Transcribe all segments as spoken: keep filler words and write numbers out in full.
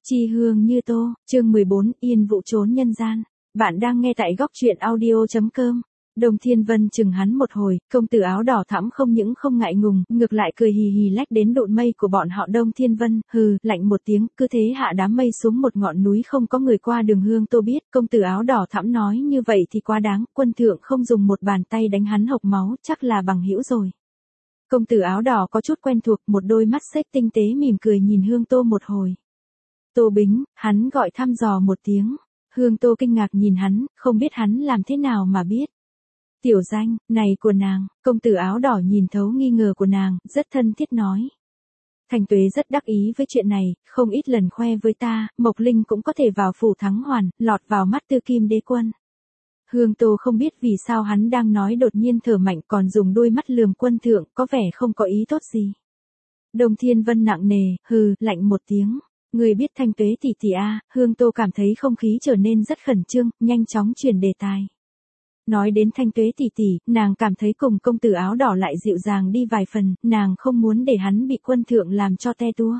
Chi hương như tô, chương mười bốn, yên vụ trốn nhân gian. Bạn đang nghe tại góc truyện audio chấm com. Đồng Thiên Vân chừng hắn một hồi, công tử áo đỏ thẫm không những không ngại ngùng, ngược lại cười hì hì lách đến độn mây của bọn họ. Đông Thiên Vân, hừ, lạnh một tiếng, cứ thế hạ đám mây xuống một ngọn núi không có người qua đường. Hương Tô biết, công tử áo đỏ thẫm nói như vậy thì quá đáng, quân thượng không dùng một bàn tay đánh hắn hộc máu, chắc là bằng hữu rồi. Công tử áo đỏ có chút quen thuộc, một đôi mắt xếch tinh tế mỉm cười nhìn Hương Tô một hồi. Tô Bính, hắn gọi thăm dò một tiếng. Hương Tô kinh ngạc nhìn hắn, không biết hắn làm thế nào mà biết. Tiểu danh, này của nàng, công tử áo đỏ nhìn thấu nghi ngờ của nàng, rất thân thiết nói. Thành Tuế rất đắc ý với chuyện này, không ít lần khoe với ta, Mộc Linh cũng có thể vào phủ thắng hoàn, lọt vào mắt Tư Kim Đế Quân. Hương Tô không biết vì sao hắn đang nói đột nhiên thở mạnh còn dùng đôi mắt lườm quân thượng, có vẻ không có ý tốt gì. Đồng Thiên Vân nặng nề, hừ, lạnh một tiếng. Người biết Thanh Tuế tỷ tỷ a? Hương Tô cảm thấy không khí trở nên rất khẩn trương, nhanh chóng chuyển đề tài. Nói đến Thanh Tuế tỷ tỷ, nàng cảm thấy cùng công tử áo đỏ lại dịu dàng đi vài phần, nàng không muốn để hắn bị quân thượng làm cho te tua.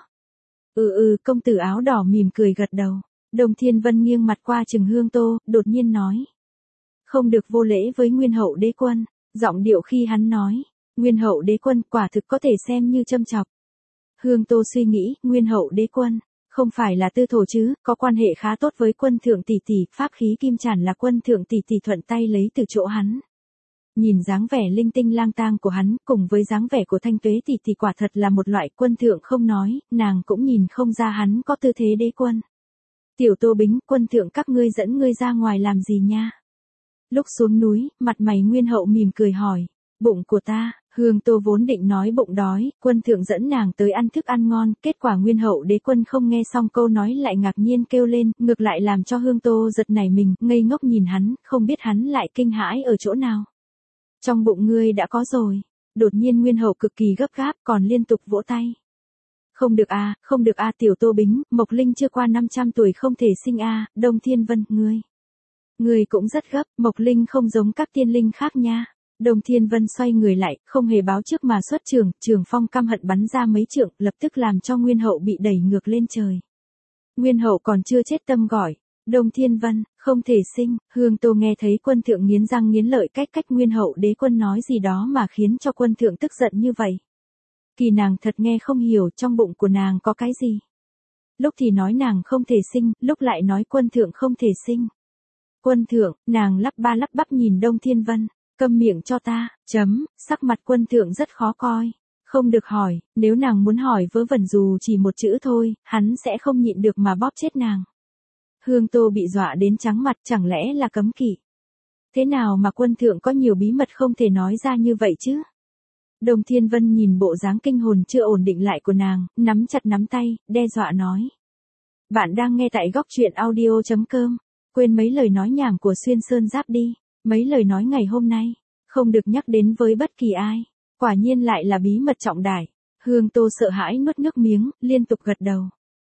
Ừ ừ, công tử áo đỏ mỉm cười gật đầu. Đồng Thiên Vân nghiêng mặt qua chừng Hương Tô, đột nhiên nói. Không được vô lễ với Nguyên Hậu Đế Quân, giọng điệu khi hắn nói. Nguyên Hậu Đế Quân quả thực có thể xem như châm chọc. Hương Tô suy nghĩ, Nguyên Hậu Đế Quân. Không phải là tư thổ chứ, có quan hệ khá tốt với quân thượng tỷ tỷ, pháp khí kim chản là quân thượng tỷ tỷ thuận tay lấy từ chỗ hắn. Nhìn dáng vẻ linh tinh lang tang của hắn, cùng với dáng vẻ của Thanh Tuế tỷ tỷ quả thật là một loại. Quân thượng không nói, nàng cũng nhìn không ra hắn có tư thế đế quân. Tiểu Tô Bính, quân thượng các ngươi dẫn ngươi ra ngoài làm gì nha? Lúc xuống núi, mặt mày Nguyên Hậu mỉm cười hỏi, bụng của ta. Hương Tô vốn định nói bụng đói, quân thượng dẫn nàng tới ăn thức ăn ngon, kết quả Nguyên Hậu Đế Quân không nghe xong câu nói lại ngạc nhiên kêu lên, ngược lại làm cho Hương Tô giật nảy mình, ngây ngốc nhìn hắn, không biết hắn lại kinh hãi ở chỗ nào. Trong bụng ngươi đã có rồi. Đột nhiên Nguyên Hậu cực kỳ gấp gáp còn liên tục vỗ tay. Không được a, không được a, Tiểu Tô Bính, Mộc Linh chưa qua năm trăm tuổi không thể sinh a. Đông Thiên Vân, ngươi. Ngươi cũng rất gấp, Mộc Linh không giống các tiên linh khác nha. Đồng Thiên Vân xoay người lại, không hề báo trước mà xuất trường, trường phong căm hận bắn ra mấy trượng, lập tức làm cho Nguyên Hậu bị đẩy ngược lên trời. Nguyên Hậu còn chưa chết tâm gọi, Đồng Thiên Vân, không thể sinh. Hương Tô nghe thấy quân thượng nghiến răng nghiến lợi cách cách Nguyên Hậu Đế Quân nói gì đó mà khiến cho quân thượng tức giận như vậy. Kỳ nàng thật nghe không hiểu trong bụng của nàng có cái gì. Lúc thì nói nàng không thể sinh, lúc lại nói quân thượng không thể sinh. Quân thượng, nàng lắp ba lắp bắp nhìn Đông Thiên Vân. Câm miệng cho ta, chấm, sắc mặt quân thượng rất khó coi. Không được hỏi, nếu nàng muốn hỏi vớ vẩn dù chỉ một chữ thôi, hắn sẽ không nhịn được mà bóp chết nàng. Hương Tô bị dọa đến trắng mặt, chẳng lẽ là cấm kỵ? Thế nào mà quân thượng có nhiều bí mật không thể nói ra như vậy chứ? Đồng Thiên Vân nhìn bộ dáng kinh hồn chưa ổn định lại của nàng, nắm chặt nắm tay, đe dọa nói. Bạn đang nghe tại góc truyện audio chấm com, quên mấy lời nói nhảm của Xuyên Sơn Giáp đi. Mấy lời nói ngày hôm nay, không được nhắc đến với bất kỳ ai. Quả nhiên lại là bí mật trọng đại. Hương Tô sợ hãi nuốt nước miếng, liên tục gật đầu.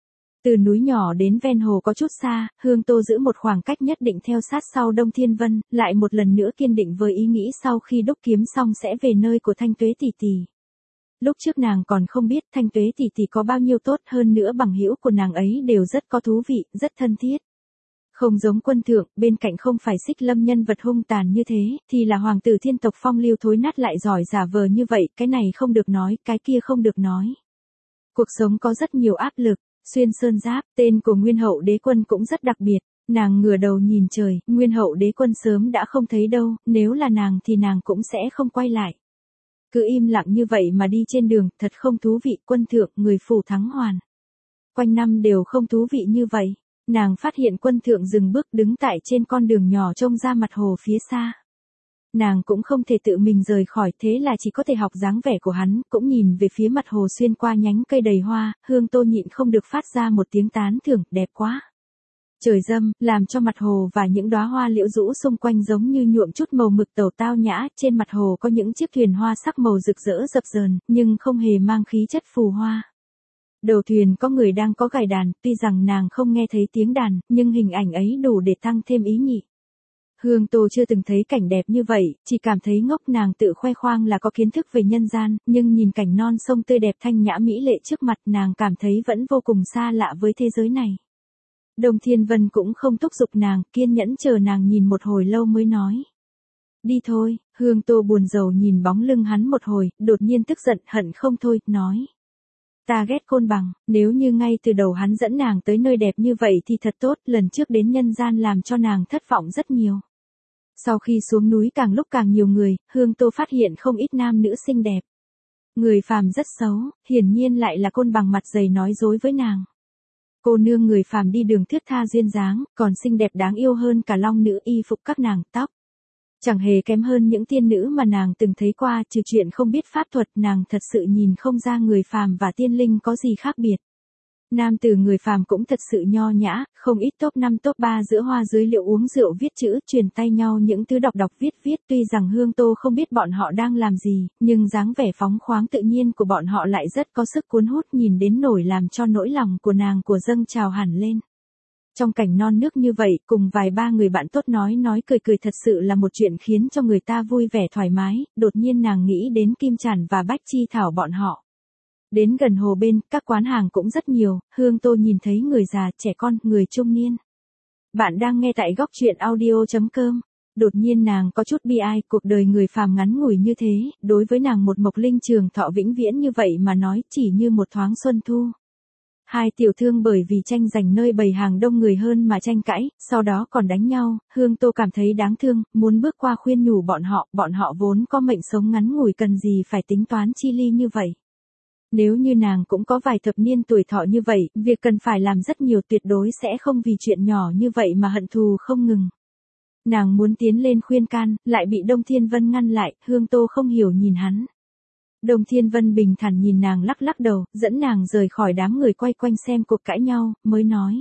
Từ núi nhỏ đến ven hồ có chút xa, Hương Tô giữ một khoảng cách nhất định theo sát sau Đông Thiên Vân, lại một lần nữa kiên định với ý nghĩ sau khi đúc kiếm xong sẽ về nơi của Thanh Tuế tỷ tỷ. Lúc trước nàng còn không biết Thanh Tuế tỷ tỷ có bao nhiêu tốt, hơn nữa bằng hữu của nàng ấy đều rất có thú vị, rất thân thiết. Không giống quân thượng, bên cạnh không phải Xích Lâm nhân vật hung tàn như thế, thì là hoàng tử thiên tộc phong lưu thối nát lại giỏi giả vờ như vậy, cái này không được nói, cái kia không được nói. Cuộc sống có rất nhiều áp lực, Xuyên Sơn Giáp, tên của Nguyên Hậu Đế Quân cũng rất đặc biệt, nàng ngửa đầu nhìn trời, Nguyên Hậu Đế Quân sớm đã không thấy đâu, nếu là nàng thì nàng cũng sẽ không quay lại. Cứ im lặng như vậy mà đi trên đường, thật không thú vị. Quân thượng, người phủ thắng hoàn. Quanh năm đều không thú vị như vậy. Nàng phát hiện quân thượng dừng bước đứng tại trên con đường nhỏ trông ra mặt hồ phía xa. Nàng cũng không thể tự mình rời khỏi, thế là chỉ có thể học dáng vẻ của hắn, cũng nhìn về phía mặt hồ xuyên qua nhánh cây đầy hoa. Hương Tô nhịn không được phát ra một tiếng tán thưởng, đẹp quá. Trời râm, làm cho mặt hồ và những đóa hoa liễu rũ xung quanh giống như nhuộm chút màu mực tàu tao nhã. Trên mặt hồ có những chiếc thuyền hoa sắc màu rực rỡ dập dờn, nhưng không hề mang khí chất phù hoa. Đầu thuyền có người đang có gảy đàn, tuy rằng nàng không nghe thấy tiếng đàn, nhưng hình ảnh ấy đủ để tăng thêm ý nhị. Hương Tô chưa từng thấy cảnh đẹp như vậy, chỉ cảm thấy ngốc. Nàng tự khoe khoang là có kiến thức về nhân gian, nhưng nhìn cảnh non sông tươi đẹp thanh nhã mỹ lệ trước mặt nàng cảm thấy vẫn vô cùng xa lạ với thế giới này. Đồng Thiên Vân cũng không thúc giục nàng, kiên nhẫn chờ nàng nhìn một hồi lâu mới nói. Đi thôi. Hương Tô buồn rầu nhìn bóng lưng hắn một hồi, đột nhiên tức giận hận không thôi, nói. Ta ghét Côn Bằng, nếu như ngay từ đầu hắn dẫn nàng tới nơi đẹp như vậy thì thật tốt, lần trước đến nhân gian làm cho nàng thất vọng rất nhiều. Sau khi xuống núi càng lúc càng nhiều người, Hương Tô phát hiện không ít nam nữ xinh đẹp. Người phàm rất xấu, hiển nhiên lại là Côn Bằng mặt dày nói dối với nàng. Cô nương người phàm đi đường thướt tha duyên dáng, còn xinh đẹp đáng yêu hơn cả long nữ y phục các nàng, tóc chẳng hề kém hơn những tiên nữ mà nàng từng thấy qua, trừ chuyện không biết pháp thuật, nàng thật sự nhìn không ra người phàm và tiên linh có gì khác biệt. Nam tử người phàm cũng thật sự nho nhã, không ít top năm top ba giữa hoa dưới liệu uống rượu viết chữ, truyền tay nhau những thứ đọc đọc viết viết, tuy rằng Hương Tô không biết bọn họ đang làm gì, nhưng dáng vẻ phóng khoáng tự nhiên của bọn họ lại rất có sức cuốn hút, nhìn đến nổi làm cho nỗi lòng của nàng của dâng trào hẳn lên. Trong cảnh non nước như vậy, cùng vài ba người bạn tốt nói nói cười cười thật sự là một chuyện khiến cho người ta vui vẻ thoải mái, đột nhiên nàng nghĩ đến Kim Chản và Bách Chi Thảo bọn họ. Đến gần hồ bên, các quán hàng cũng rất nhiều, Hương Tô nhìn thấy người già, trẻ con, người trung niên. Bạn đang nghe tại góc truyện audio chấm com. Đột nhiên nàng có chút bi ai, cuộc đời người phàm ngắn ngủi như thế, đối với nàng một mộc linh trường thọ vĩnh viễn như vậy mà nói chỉ như một thoáng xuân thu. Hai tiểu thương bởi vì tranh giành nơi bày hàng đông người hơn mà tranh cãi, sau đó còn đánh nhau, Hương Tô cảm thấy đáng thương, muốn bước qua khuyên nhủ bọn họ, bọn họ vốn có mệnh sống ngắn ngủi cần gì phải tính toán chi ly như vậy. Nếu như nàng cũng có vài thập niên tuổi thọ như vậy, việc cần phải làm rất nhiều, tuyệt đối sẽ không vì chuyện nhỏ như vậy mà hận thù không ngừng. Nàng muốn tiến lên khuyên can, lại bị Đông Thiên Vân ngăn lại, Hương Tô không hiểu nhìn hắn. Đông Thiên Vân bình thản nhìn nàng lắc lắc đầu, dẫn nàng rời khỏi đám người quay quanh xem cuộc cãi nhau, mới nói.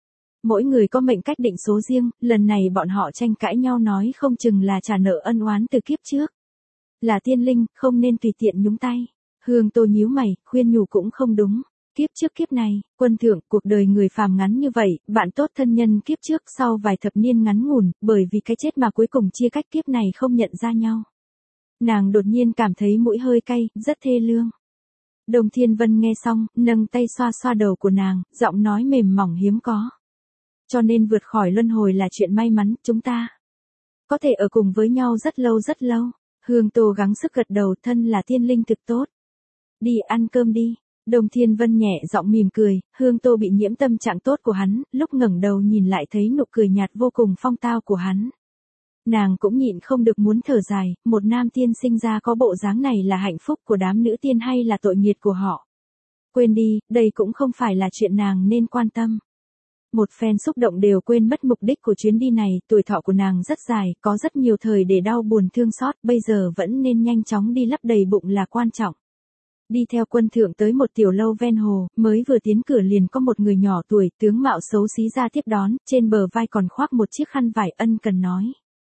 Mỗi người có mệnh cách định số riêng, lần này bọn họ tranh cãi nhau nói không chừng là trả nợ ân oán từ kiếp trước. Là tiên linh, không nên tùy tiện nhúng tay. Hương Tô nhíu mày, khuyên nhủ cũng không đúng. Kiếp trước kiếp này, quân thượng, cuộc đời người phàm ngắn như vậy, bạn tốt thân nhân kiếp trước sau vài thập niên ngắn ngủn, bởi vì cái chết mà cuối cùng chia cách kiếp này không nhận ra nhau. Nàng đột nhiên cảm thấy mũi hơi cay, rất thê lương. Đồng Thiên Vân nghe xong, nâng tay xoa xoa đầu của nàng, giọng nói mềm mỏng hiếm có. Cho nên vượt khỏi luân hồi là chuyện may mắn, chúng ta có thể ở cùng với nhau rất lâu rất lâu. Hương Tô gắng sức gật đầu, thân là tiên linh thực tốt. Đi ăn cơm đi. Đồng Thiên Vân nhẹ giọng mỉm cười, Hương Tô bị nhiễm tâm trạng tốt của hắn, lúc ngẩng đầu nhìn lại thấy nụ cười nhạt vô cùng phong tao của hắn. Nàng cũng nhịn không được muốn thở dài, một nam tiên sinh ra có bộ dáng này là hạnh phúc của đám nữ tiên hay là tội nghiệt của họ. Quên đi, đây cũng không phải là chuyện nàng nên quan tâm. Một phen xúc động đều quên mất mục đích của chuyến đi này, tuổi thọ của nàng rất dài, có rất nhiều thời để đau buồn thương xót, bây giờ vẫn nên nhanh chóng đi lấp đầy bụng là quan trọng. Đi theo quân thượng tới một tiểu lâu ven hồ, mới vừa tiến cửa liền có một người nhỏ tuổi, tướng mạo xấu xí ra tiếp đón, trên bờ vai còn khoác một chiếc khăn vải, ân cần nói.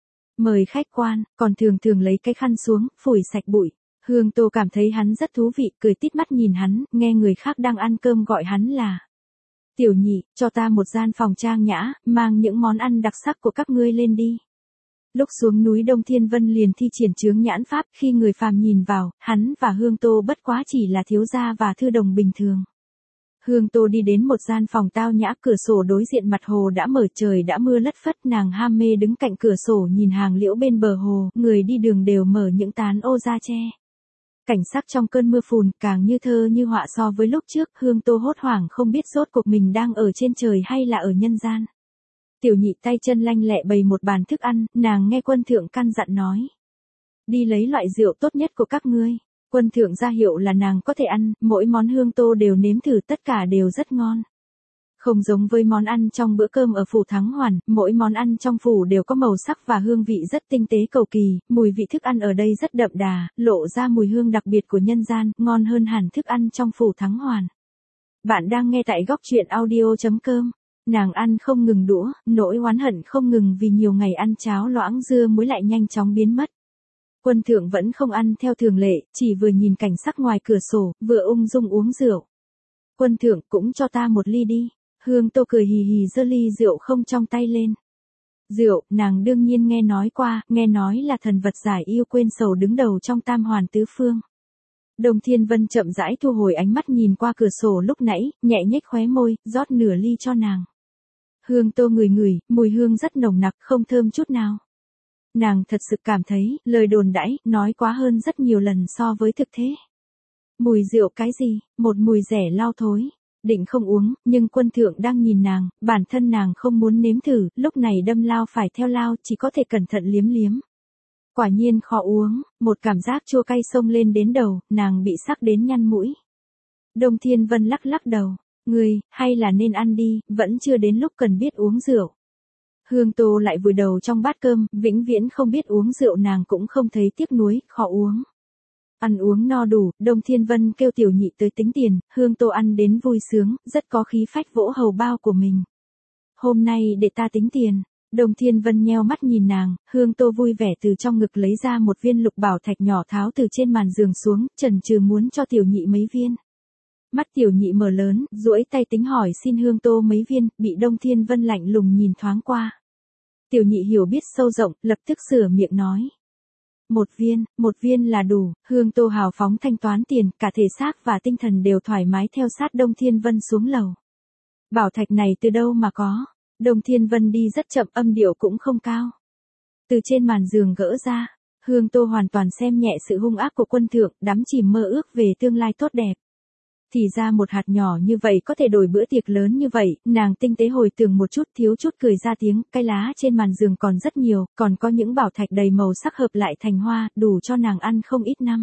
Mời khách quan, còn thường thường lấy cái khăn xuống, phủi sạch bụi. Hương Tô cảm thấy hắn rất thú vị, cười tít mắt nhìn hắn, nghe người khác đang ăn cơm gọi hắn là. Tiểu nhị, cho ta một gian phòng trang nhã, mang những món ăn đặc sắc của các ngươi lên đi. Lúc xuống núi Đông Thiên Vân liền thi triển chướng nhãn pháp, khi người phàm nhìn vào, hắn và Hương Tô bất quá chỉ là thiếu gia và thư đồng bình thường. Hương Tô đi đến một gian phòng tao nhã, cửa sổ đối diện mặt hồ đã mở, trời đã mưa lất phất, nàng ham mê đứng cạnh cửa sổ nhìn hàng liễu bên bờ hồ, người đi đường đều mở những tán ô ra che. Cảnh sắc trong cơn mưa phùn càng như thơ như họa so với lúc trước, Hương Tô hốt hoảng không biết rốt cuộc mình đang ở trên trời hay là ở nhân gian. Tiểu nhị tay chân lanh lẹ bày một bàn thức ăn, nàng nghe quân thượng căn dặn nói. Đi lấy loại rượu tốt nhất của các ngươi. Quân thượng ra hiệu là nàng có thể ăn, mỗi món Hương Tô đều nếm thử, tất cả đều rất ngon. Không giống với món ăn trong bữa cơm ở phủ Thắng Hoàn, mỗi món ăn trong phủ đều có màu sắc và hương vị rất tinh tế cầu kỳ, mùi vị thức ăn ở đây rất đậm đà, lộ ra mùi hương đặc biệt của nhân gian, ngon hơn hẳn thức ăn trong phủ Thắng Hoàn. Bạn đang nghe tại góc truyện audio chấm com. Nàng ăn không ngừng đũa, nỗi oán hận không ngừng vì nhiều ngày ăn cháo loãng dưa muối lại nhanh chóng biến mất. Quân thượng vẫn không ăn theo thường lệ, chỉ vừa nhìn cảnh sắc ngoài cửa sổ, vừa ung dung uống rượu. Quân thượng cũng cho ta một ly đi. Hương Tô cười hì hì giơ ly rượu không trong tay lên. Rượu, nàng đương nhiên nghe nói qua, nghe nói là thần vật giải yêu quên sầu đứng đầu trong tam hoàn tứ phương. Đồng Thiên Vân chậm rãi thu hồi ánh mắt nhìn qua cửa sổ lúc nãy, nhẹ nhếch khóe môi, rót nửa ly cho nàng. Hương Tô ngửi ngửi, mùi hương rất nồng nặc, không thơm chút nào. Nàng thật sự cảm thấy, lời đồn đãi, nói quá hơn rất nhiều lần so với thực thế. Mùi rượu cái gì, một mùi rẻ lau thối. Định không uống, nhưng quân thượng đang nhìn nàng, bản thân nàng không muốn nếm thử, lúc này đâm lao phải theo lao, chỉ có thể cẩn thận liếm liếm. Quả nhiên khó uống, một cảm giác chua cay xông lên đến đầu, nàng bị sắc đến nhăn mũi. Đông Thiên Vân lắc lắc đầu, ngươi, hay là nên ăn đi, vẫn chưa đến lúc cần biết uống rượu. Hương Tô lại vùi đầu trong bát cơm, vĩnh viễn không biết uống rượu nàng cũng không thấy tiếc nuối, khó uống. Ăn uống no đủ, Đông Thiên Vân kêu tiểu nhị tới tính tiền, Hương Tô ăn đến vui sướng, rất có khí phách vỗ hầu bao của mình. Hôm nay để ta tính tiền. Đông Thiên Vân nheo mắt nhìn nàng, Hương Tô vui vẻ từ trong ngực lấy ra một viên lục bảo thạch nhỏ tháo từ trên màn giường xuống, chần chừ muốn cho tiểu nhị mấy viên. Mắt tiểu nhị mở lớn, duỗi tay tính hỏi xin Hương Tô mấy viên, bị Đông Thiên Vân lạnh lùng nhìn thoáng qua. Tiểu nhị hiểu biết sâu rộng, lập tức sửa miệng nói. Một viên, một viên là đủ, Hương Tô hào phóng thanh toán tiền, cả thể xác và tinh thần đều thoải mái theo sát Đông Thiên Vân xuống lầu. Bảo thạch này từ đâu mà có? Đông Thiên Vân đi rất chậm, âm điệu cũng không cao. Từ trên màn giường gỡ ra, Hương Tô hoàn toàn xem nhẹ sự hung ác của quân thượng, đắm chìm mơ ước về tương lai tốt đẹp. Thì ra một hạt nhỏ như vậy có thể đổi bữa tiệc lớn như vậy, nàng tinh tế hồi tưởng một chút, thiếu chút cười ra tiếng, cái lá trên màn giường còn rất nhiều, còn có những bảo thạch đầy màu sắc hợp lại thành hoa, đủ cho nàng ăn không ít năm.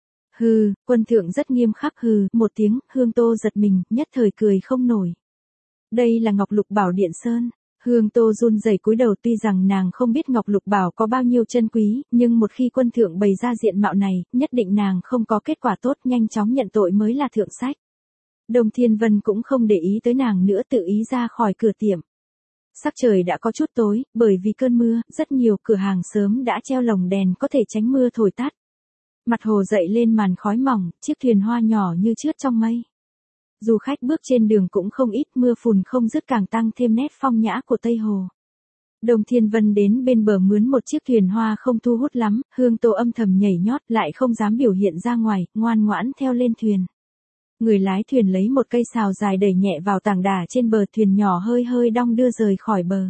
Hừ, quân thượng rất nghiêm khắc hừ, một tiếng, Hương Tô giật mình, nhất thời cười không nổi. Đây là Ngọc Lục Bảo Điện Sơn. Hương Tô run rẩy cúi đầu, tuy rằng nàng không biết Ngọc Lục Bảo có bao nhiêu chân quý, nhưng một khi quân thượng bày ra diện mạo này, nhất định nàng không có kết quả tốt, nhanh chóng nhận tội mới là thượng sách. Đông Thiên Vân cũng không để ý tới nàng nữa, tự ý ra khỏi cửa tiệm. Sắc trời đã có chút tối, bởi vì cơn mưa, rất nhiều cửa hàng sớm đã treo lồng đèn có thể tránh mưa thổi tắt. Mặt hồ dậy lên màn khói mỏng, chiếc thuyền hoa nhỏ như trướt trong mây. Du khách bước trên đường cũng không ít, mưa phùn không dứt càng tăng thêm nét phong nhã của Tây Hồ. Đông Thiên Vân đến bên bờ mướn một chiếc thuyền hoa không thu hút lắm, Hương Tô âm thầm nhảy nhót lại không dám biểu hiện ra ngoài, ngoan ngoãn theo lên thuyền. Người lái thuyền lấy một cây sào dài đẩy nhẹ vào tảng đà trên bờ, thuyền nhỏ hơi hơi đong đưa rời khỏi bờ.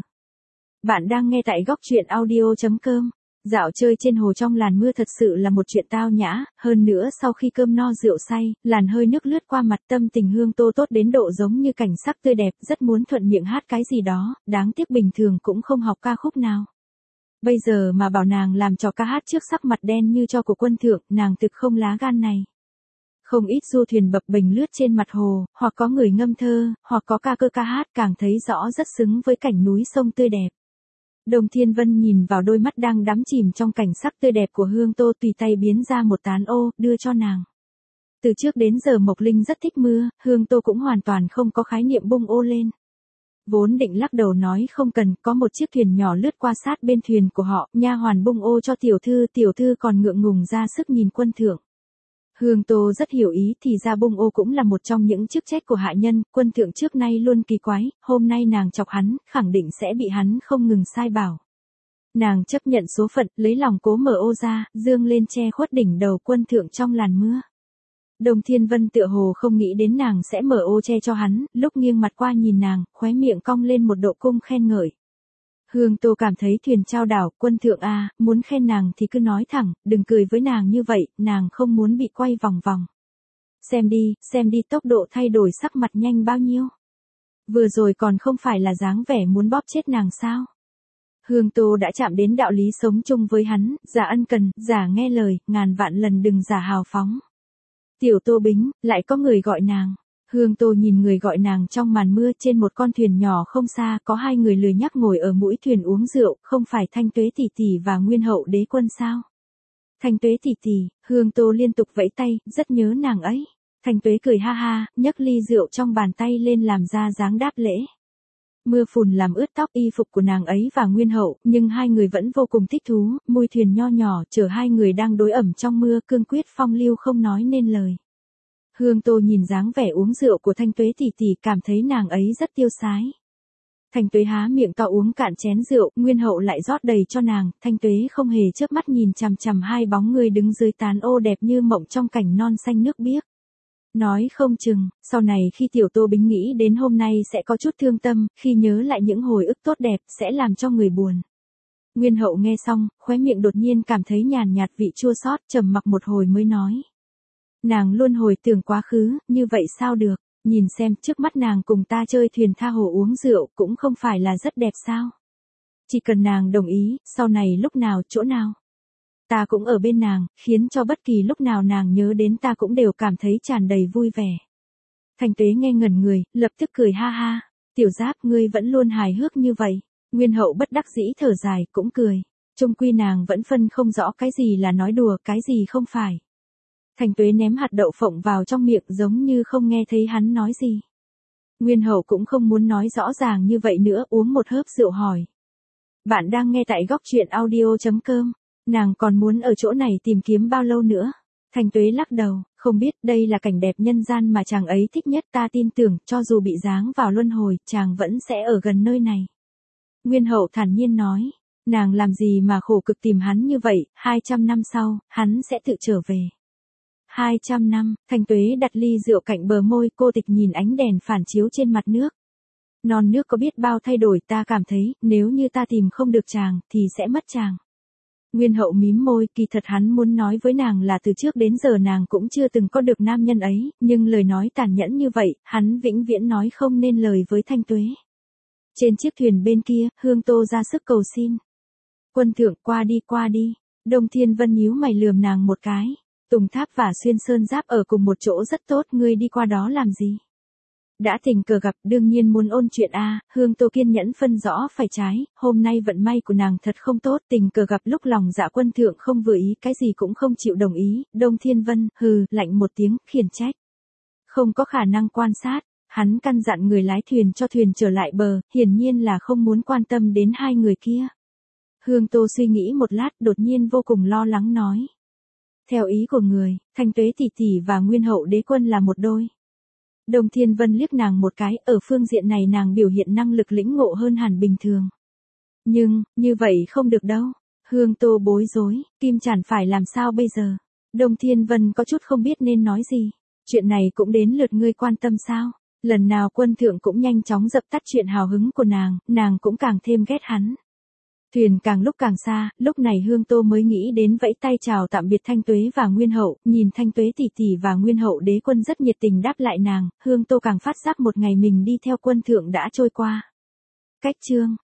Bạn đang nghe tại góc truyện audio chấm com. Dạo chơi trên hồ trong làn mưa thật sự là một chuyện tao nhã, hơn nữa sau khi cơm no rượu say, làn hơi nước lướt qua mặt, tâm tình Hương Tô tốt đến độ giống như cảnh sắc tươi đẹp, rất muốn thuận miệng hát cái gì đó, đáng tiếc bình thường cũng không học ca khúc nào. Bây giờ mà bảo nàng làm trò ca hát trước sắc mặt đen như tro của quân thượng, nàng thực không lá gan này. Không ít du thuyền bập bềnh lướt trên mặt hồ, hoặc có người ngâm thơ, hoặc có ca cơ ca hát, càng thấy rõ rất xứng với cảnh núi sông tươi đẹp. Đông Thiên Vân nhìn vào đôi mắt đang đắm chìm trong cảnh sắc tươi đẹp của Hương Tô, tùy tay biến ra một tán ô, đưa cho nàng. Từ trước đến giờ Mộc Linh rất thích mưa, Hương Tô cũng hoàn toàn không có khái niệm bung ô lên. Vốn định lắc đầu nói không cần, có một chiếc thuyền nhỏ lướt qua sát bên thuyền của họ, nha hoàn bung ô cho tiểu thư, tiểu thư còn ngượng ngùng ra sức nhìn quân thượng. Hương Tô rất hiểu ý, thì ra bung ô cũng là một trong những chức trách của hạ nhân, quân thượng trước nay luôn kỳ quái, hôm nay nàng chọc hắn, khẳng định sẽ bị hắn không ngừng sai bảo. Nàng chấp nhận số phận, lấy lòng cố mở ô ra, dương lên che khuất đỉnh đầu quân thượng trong làn mưa. Đông Thiên Vân tựa hồ không nghĩ đến nàng sẽ mở ô che cho hắn, lúc nghiêng mặt qua nhìn nàng, khóe miệng cong lên một độ cung khen ngợi. Hương Tô cảm thấy thuyền trao đảo, quân thượng a, à, muốn khen nàng thì cứ nói thẳng, đừng cười với nàng như vậy, nàng không muốn bị quay vòng vòng. Xem đi, xem đi tốc độ thay đổi sắc mặt nhanh bao nhiêu. Vừa rồi còn không phải là dáng vẻ muốn bóp chết nàng sao. Hương Tô đã chạm đến đạo lý sống chung với hắn, giả ân cần, giả nghe lời, ngàn vạn lần đừng giả hào phóng. Tiểu Tô Bính, lại có người gọi nàng. Hương Tô nhìn người gọi nàng trong màn mưa, trên một con thuyền nhỏ không xa, có hai người lười nhác ngồi ở mũi thuyền uống rượu, không phải Thanh Tuế tỷ tỷ và Nguyên Hậu Đế Quân sao? Thanh Tuế tỷ tỷ, Hương Tô liên tục vẫy tay, rất nhớ nàng ấy. Thanh Tuế cười ha ha, nhấc ly rượu trong bàn tay lên làm ra dáng đáp lễ. Mưa phùn làm ướt tóc y phục của nàng ấy và Nguyên Hậu, nhưng hai người vẫn vô cùng thích thú, mui thuyền nho nhỏ chở hai người đang đối ẩm trong mưa, cương quyết phong lưu không nói nên lời. Hương Tô nhìn dáng vẻ uống rượu của Thanh Tuế tỷ tỷ, cảm thấy nàng ấy rất tiêu sái. Thanh Tuế há miệng to uống cạn chén rượu, Nguyên Hậu lại rót đầy cho nàng, Thanh Tuế không hề chớp mắt nhìn chằm chằm hai bóng người đứng dưới tán ô đẹp như mộng trong cảnh non xanh nước biếc. Nói không chừng, sau này khi Tiểu Tô Bính nghĩ đến hôm nay sẽ có chút thương tâm, khi nhớ lại những hồi ức tốt đẹp sẽ làm cho người buồn. Nguyên Hậu nghe xong, khóe miệng đột nhiên cảm thấy nhàn nhạt vị chua xót, trầm mặc một hồi mới nói. Nàng luôn hồi tưởng quá khứ, như vậy sao được, nhìn xem trước mắt nàng cùng ta chơi thuyền tha hồ uống rượu cũng không phải là rất đẹp sao. Chỉ cần nàng đồng ý, sau này lúc nào chỗ nào. Ta cũng ở bên nàng, khiến cho bất kỳ lúc nào nàng nhớ đến ta cũng đều cảm thấy tràn đầy vui vẻ. Thành Tuế nghe ngẩn người, lập tức cười ha ha. Tiểu Giáp ngươi vẫn luôn hài hước như vậy. Nguyên Hậu bất đắc dĩ thở dài, cũng cười. Chung quy nàng vẫn phân không rõ cái gì là nói đùa, cái gì không phải. Thành Tuế ném hạt đậu phộng vào trong miệng giống như không nghe thấy hắn nói gì. Nguyên Hậu cũng không muốn nói rõ ràng như vậy nữa, uống một hớp rượu hỏi. Bạn đang nghe tại góc truyện audio.com. Nàng còn muốn ở chỗ này tìm kiếm bao lâu nữa? Thành Tuế lắc đầu, không biết, đây là cảnh đẹp nhân gian mà chàng ấy thích nhất, ta tin tưởng, cho dù bị giáng vào luân hồi, chàng vẫn sẽ ở gần nơi này. Nguyên Hậu thản nhiên nói, nàng làm gì mà khổ cực tìm hắn như vậy, hai trăm năm sau, hắn sẽ tự trở về. hai trăm năm, Thành Tuế đặt ly rượu cạnh bờ môi, cô tịch nhìn ánh đèn phản chiếu trên mặt nước. Non nước có biết bao thay đổi, ta cảm thấy, nếu như ta tìm không được chàng, thì sẽ mất chàng. Nguyên Hậu mím môi, kỳ thật hắn muốn nói với nàng là từ trước đến giờ nàng cũng chưa từng có được nam nhân ấy, nhưng lời nói tàn nhẫn như vậy, hắn vĩnh viễn nói không nên lời với Thanh Tuế. Trên chiếc thuyền bên kia, Hương Tô ra sức cầu xin. Quân thượng, qua đi qua đi. Đông Thiên Vân nhíu mày lườm nàng một cái. Tùng Tháp và Xuyên Sơn Giáp ở cùng một chỗ rất tốt, ngươi đi qua đó làm gì? Đã tình cờ gặp, đương nhiên muốn ôn chuyện a. À, Hương Tô kiên nhẫn phân rõ phải trái, hôm nay vận may của nàng thật không tốt, tình cờ gặp lúc lòng dạ quân thượng không vừa ý, cái gì cũng không chịu đồng ý. Đông Thiên Vân, hừ, lạnh một tiếng, khiển trách. Không có khả năng quan sát, hắn căn dặn người lái thuyền cho thuyền trở lại bờ, hiển nhiên là không muốn quan tâm đến hai người kia. Hương Tô suy nghĩ một lát, đột nhiên vô cùng lo lắng nói. Theo ý của người, Thanh Tuế tỷ tỷ và Nguyên Hậu đế quân là một đôi. Đông Thiên Vân liếc nàng một cái, ở phương diện này nàng biểu hiện năng lực lĩnh ngộ hơn hẳn bình thường. Nhưng, như vậy không được đâu. Hương Tô bối rối, Kim Chản phải làm sao bây giờ? Đông Thiên Vân có chút không biết nên nói gì. Chuyện này cũng đến lượt ngươi quan tâm sao? Lần nào quân thượng cũng nhanh chóng dập tắt chuyện hào hứng của nàng, nàng cũng càng thêm ghét hắn. Thuyền càng lúc càng xa, lúc này Hương Tô mới nghĩ đến vẫy tay chào tạm biệt Thanh Tuế và Nguyên Hậu, nhìn Thanh Tuế tỷ tỷ và Nguyên Hậu đế quân rất nhiệt tình đáp lại nàng, Hương Tô càng phát giác một ngày mình đi theo quân thượng đã trôi qua. Cách chương